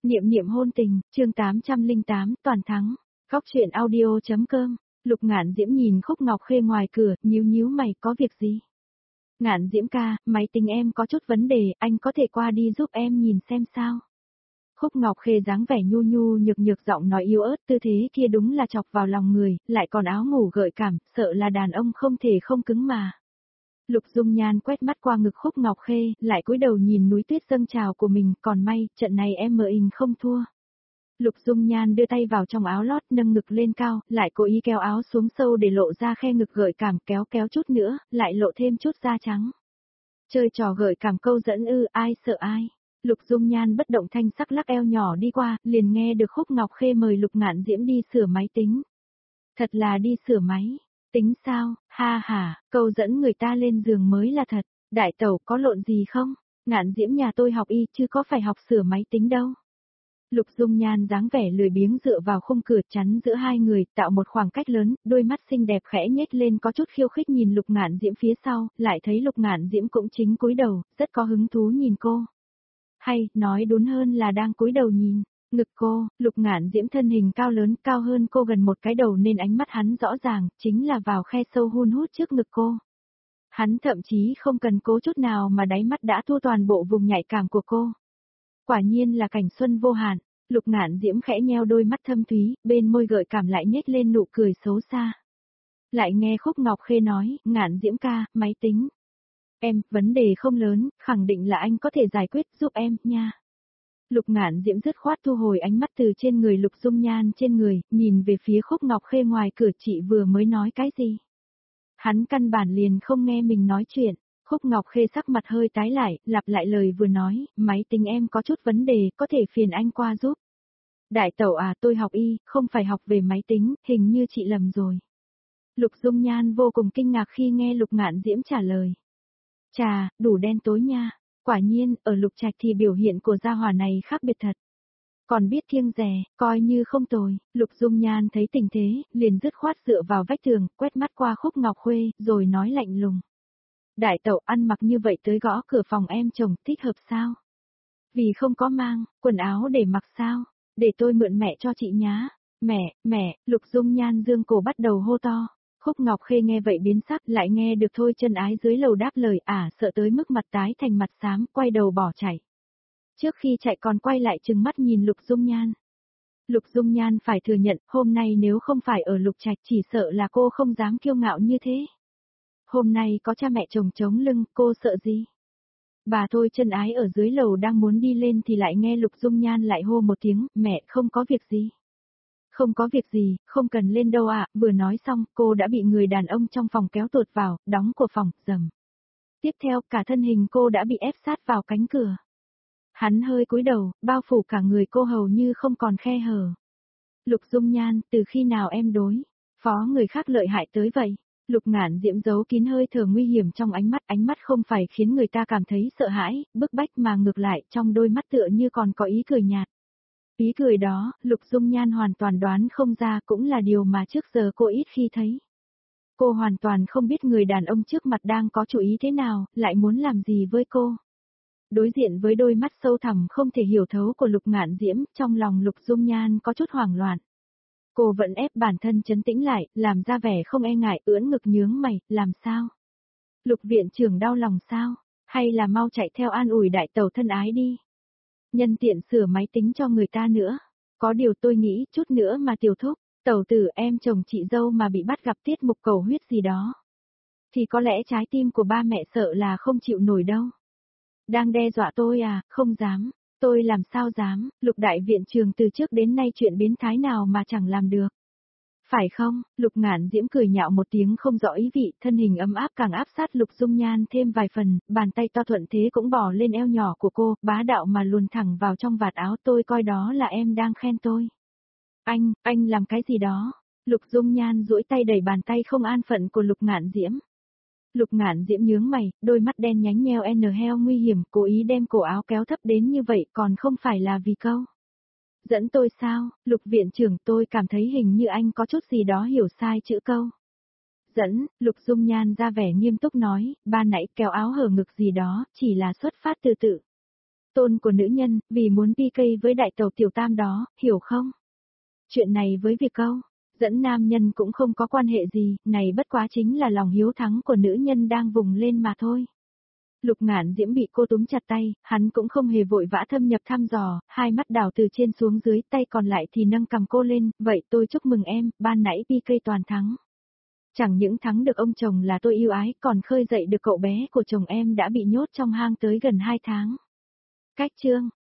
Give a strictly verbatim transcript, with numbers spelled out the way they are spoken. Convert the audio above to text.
Niệm niệm hôn tình, chương tám trăm lẻ tám, toàn thắng. Góc truyện audio.com. Lục Ngạn Diễm nhìn Khúc Ngọc Khê ngoài cửa, nhíu nhíu mày, có việc gì? Ngạn Diễm ca, máy tính em có chút vấn đề, anh có thể qua đi giúp em nhìn xem sao? Khúc Ngọc Khê dáng vẻ nhu nhu nhược nhược, giọng nói yếu ớt, tư thế kia đúng là chọc vào lòng người, lại còn áo ngủ gợi cảm, sợ là đàn ông không thể không cứng mà. Lục Dung Nhan quét mắt qua ngực Khúc Ngọc Khê, lại cúi đầu nhìn núi tuyết dâng trào của mình, còn may, trận này em mờ hình không thua. Lục Dung Nhan đưa tay vào trong áo lót, nâng ngực lên cao, lại cố ý kéo áo xuống sâu để lộ ra khe ngực gợi cảm, kéo kéo chút nữa, lại lộ thêm chút da trắng. Chơi trò gợi cảm câu dẫn ư, ai sợ ai. Lục Dung Nhan bất động thanh sắc lắc eo nhỏ đi qua, liền nghe được Khúc Ngọc Khê mời Lục Ngạn Diễm đi sửa máy tính. Thật là đi sửa máy. Tính sao, ha ha, câu dẫn người ta lên giường mới là thật. Đại tẩu có lộn gì không? Ngạn Diễm nhà tôi học y chứ có phải học sửa máy tính đâu. Lục Dung Nhan dáng vẻ lười biếng dựa vào khung cửa chắn giữa hai người, tạo một khoảng cách lớn, đôi mắt xinh đẹp khẽ nhếch lên có chút khiêu khích nhìn Lục Ngạn Diễm phía sau, lại thấy Lục Ngạn Diễm cũng chính cúi đầu, rất có hứng thú nhìn cô. Hay, nói đúng hơn là đang cúi đầu nhìn. Ngực cô, Lục Ngạn Diễm thân hình cao lớn, cao hơn cô gần một cái đầu nên ánh mắt hắn rõ ràng, chính là vào khe sâu hun hút trước ngực cô. Hắn thậm chí không cần cố chút nào mà đáy mắt đã thua toàn bộ vùng nhạy cảm của cô. Quả nhiên là cảnh xuân vô hạn, Lục Ngạn Diễm khẽ nheo đôi mắt thâm thúy, bên môi gợi cảm lại nhếch lên nụ cười xấu xa. Lại nghe Khúc Ngọc Khê nói, Ngạn Diễm ca, máy tính. Em, vấn đề không lớn, khẳng định là anh có thể giải quyết giúp em, nha. Lục Ngạn Diễm dứt khoát thu hồi ánh mắt từ trên người Lục Dung Nhan trên người, nhìn về phía Khúc Ngọc Khê ngoài cửa, chị vừa mới nói cái gì? Hắn căn bản liền không nghe mình nói chuyện, Khúc Ngọc Khê sắc mặt hơi tái lại, lặp lại lời vừa nói, máy tính em có chút vấn đề, có thể phiền anh qua giúp. Đại tẩu à, tôi học y, không phải học về máy tính, hình như chị lầm rồi. Lục Dung Nhan vô cùng kinh ngạc khi nghe Lục Ngạn Diễm trả lời. Chà, đủ đen tối nha. Quả nhiên, ở Lục Trạch thì biểu hiện của gia hỏa này khác biệt thật. Còn biết kiêng dè, coi như không tồi. Lục Dung Nhan thấy tình thế, liền dứt khoát dựa vào vách tường, quét mắt qua Khúc Ngọc Khuê, rồi nói lạnh lùng. Đại tẩu ăn mặc như vậy tới gõ cửa phòng em chồng, thích hợp sao? Vì không có mang, quần áo để mặc sao? Để tôi mượn mẹ cho chị nhá. Mẹ, mẹ, Lục Dung Nhan dương cổ bắt đầu hô to. Khúc Ngọc Khê nghe vậy biến sắc, lại nghe được Thôi Chân Ái dưới lầu đáp lời, ả sợ tới mức mặt tái thành mặt xám, quay đầu bỏ chạy. Trước khi chạy còn quay lại trừng mắt nhìn Lục Dung Nhan. Lục Dung Nhan phải thừa nhận, hôm nay nếu không phải ở Lục Trạch chỉ sợ là cô không dám kiêu ngạo như thế. Hôm nay có cha mẹ chồng chống lưng, cô sợ gì? Bà Thôi Chân Ái ở dưới lầu đang muốn đi lên thì lại nghe Lục Dung Nhan lại hô một tiếng, mẹ không có việc gì. Không có việc gì, không cần lên đâu ạ, vừa nói xong, cô đã bị người đàn ông trong phòng kéo tuột vào, đóng cửa phòng, rầm. Tiếp theo, cả thân hình cô đã bị ép sát vào cánh cửa. Hắn hơi cúi đầu, bao phủ cả người cô hầu như không còn khe hở. Lục Dung Nhan, từ khi nào em đối phó người khác lợi hại tới vậy? Lục Ngạn Diễm giấu kín hơi thở nguy hiểm trong ánh mắt, ánh mắt không phải khiến người ta cảm thấy sợ hãi, bức bách mà ngược lại, trong đôi mắt tựa như còn có ý cười nhạt. Ý cười đó, Lục Dung Nhan hoàn toàn đoán không ra, cũng là điều mà trước giờ cô ít khi thấy. Cô hoàn toàn không biết người đàn ông trước mặt đang có chủ ý thế nào, lại muốn làm gì với cô. Đối diện với đôi mắt sâu thẳm không thể hiểu thấu của Lục Ngạn Diễm, trong lòng Lục Dung Nhan có chút hoảng loạn. Cô vẫn ép bản thân trấn tĩnh lại, làm ra vẻ không e ngại, ưỡn ngực nhướng mày, làm sao? Lục viện trưởng đau lòng sao? Hay là mau chạy theo an ủi đại tẩu thân ái đi? Nhân tiện sửa máy tính cho người ta nữa. Có điều tôi nghĩ, chút nữa mà tiểu thúc, tẩu tử em chồng chị dâu mà bị bắt gặp tiết mục cầu huyết gì đó. Thì có lẽ trái tim của ba mẹ sợ là không chịu nổi đâu. Đang đe dọa tôi à, không dám. Tôi làm sao dám, Lục đại viện trường từ trước đến nay chuyện biến thái nào mà chẳng làm được. Phải không, Lục Ngạn Diễm cười nhạo một tiếng không rõ ý vị, thân hình ấm áp càng áp sát Lục Dung Nhan thêm vài phần, bàn tay to thuận thế cũng bỏ lên eo nhỏ của cô, bá đạo mà luồn thẳng vào trong vạt áo, tôi coi đó là em đang khen tôi. Anh, anh làm cái gì đó? Lục Dung Nhan duỗi tay đẩy bàn tay không an phận của Lục Ngạn Diễm. Lục Ngạn Diễm nhướng mày, đôi mắt đen nhánh nheo n heo nguy hiểm, cố ý đem cổ áo kéo thấp đến như vậy còn không phải là vì câu. Dẫn tôi sao, Lục viện trưởng, tôi cảm thấy hình như anh có chút gì đó hiểu sai chữ câu. Dẫn, Lục Dung Nhan ra vẻ nghiêm túc nói, ban nãy kéo áo hở ngực gì đó, chỉ là xuất phát từ tự. tôn của nữ nhân, vì muốn pê ca với đại tẩu tiểu tam đó, hiểu không? Chuyện này với việc câu dẫn nam nhân cũng không có quan hệ gì, này bất quá chính là lòng hiếu thắng của nữ nhân đang vùng lên mà thôi. Lục Ngạn Diễm bị cô túm chặt tay, hắn cũng không hề vội vã thâm nhập thăm dò, hai mắt đảo từ trên xuống dưới, tay còn lại thì nâng cầm cô lên, vậy tôi chúc mừng em, ban nãy pê ca toàn thắng. Chẳng những thắng được ông chồng là tôi yêu ái, còn khơi dậy được cậu bé của chồng em đã bị nhốt trong hang tới gần hai tháng. Cách chương